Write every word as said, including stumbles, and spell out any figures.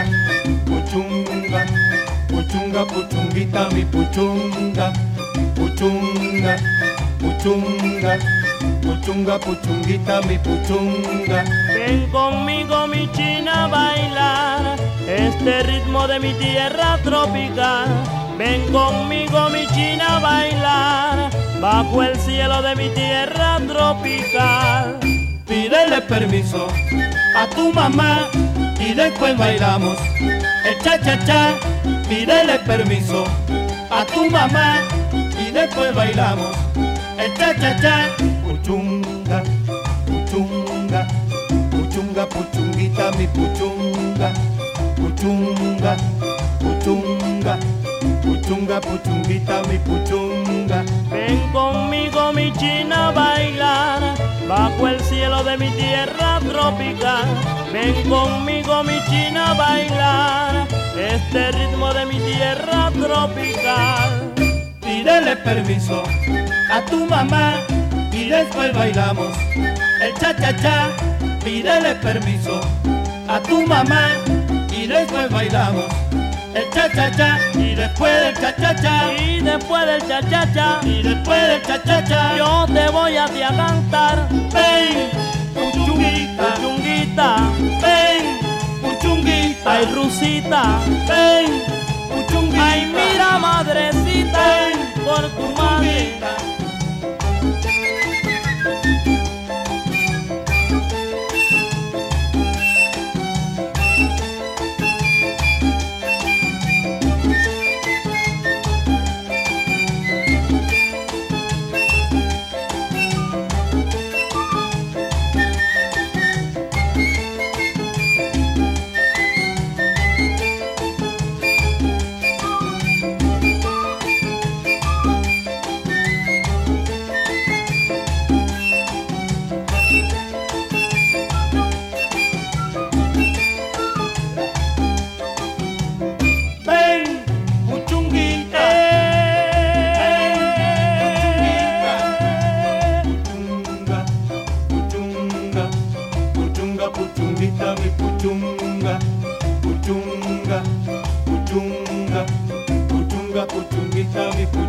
puchunga, puchunga, puchunguita mi puchunga, puchunga, puchunga, puchunga, puchunguita mi puchunga. Ven conmigo mi china a bailar este ritmo de mi tierra tropical. Ven conmigo mi china a bailar bajo el cielo de mi tierra tropical. Pídele permiso a tu mamá y después bailamos el cha-cha-cha. Pídele permiso a tu mamá y después bailamos el cha-cha-cha. Puchunga, puchunga, puchunga, puchunguita mi puchunga, puchunga, puchunga, puchunga, puchunguita mi puchunga. Ven conmigo mi china a bailar bajo el cielo de mi tierra tropical. Ven conmigo mi china a bailar este ritmo de mi tierra tropical. Pídele permiso a tu mamá y después bailamos el cha-cha-cha. Pídele permiso a tu mamá y después bailamos el cha-cha-cha. Y después del cha-cha-cha, Y después del cha-cha-cha, y después del cha-cha-cha, yo te voy a ti a cantar. ven, puchunguita, Puchunguita, ven, puchunguita, ay Rusita, ven, puchunguita, ay mira madrecita, ven, por tu madre. puchunguita. Ven, puchunguita, puchunga, puchunga, puchunga, puchunguita mi puchunga, puchunga, puchunga, puchunga, puchunguita mi puchunga.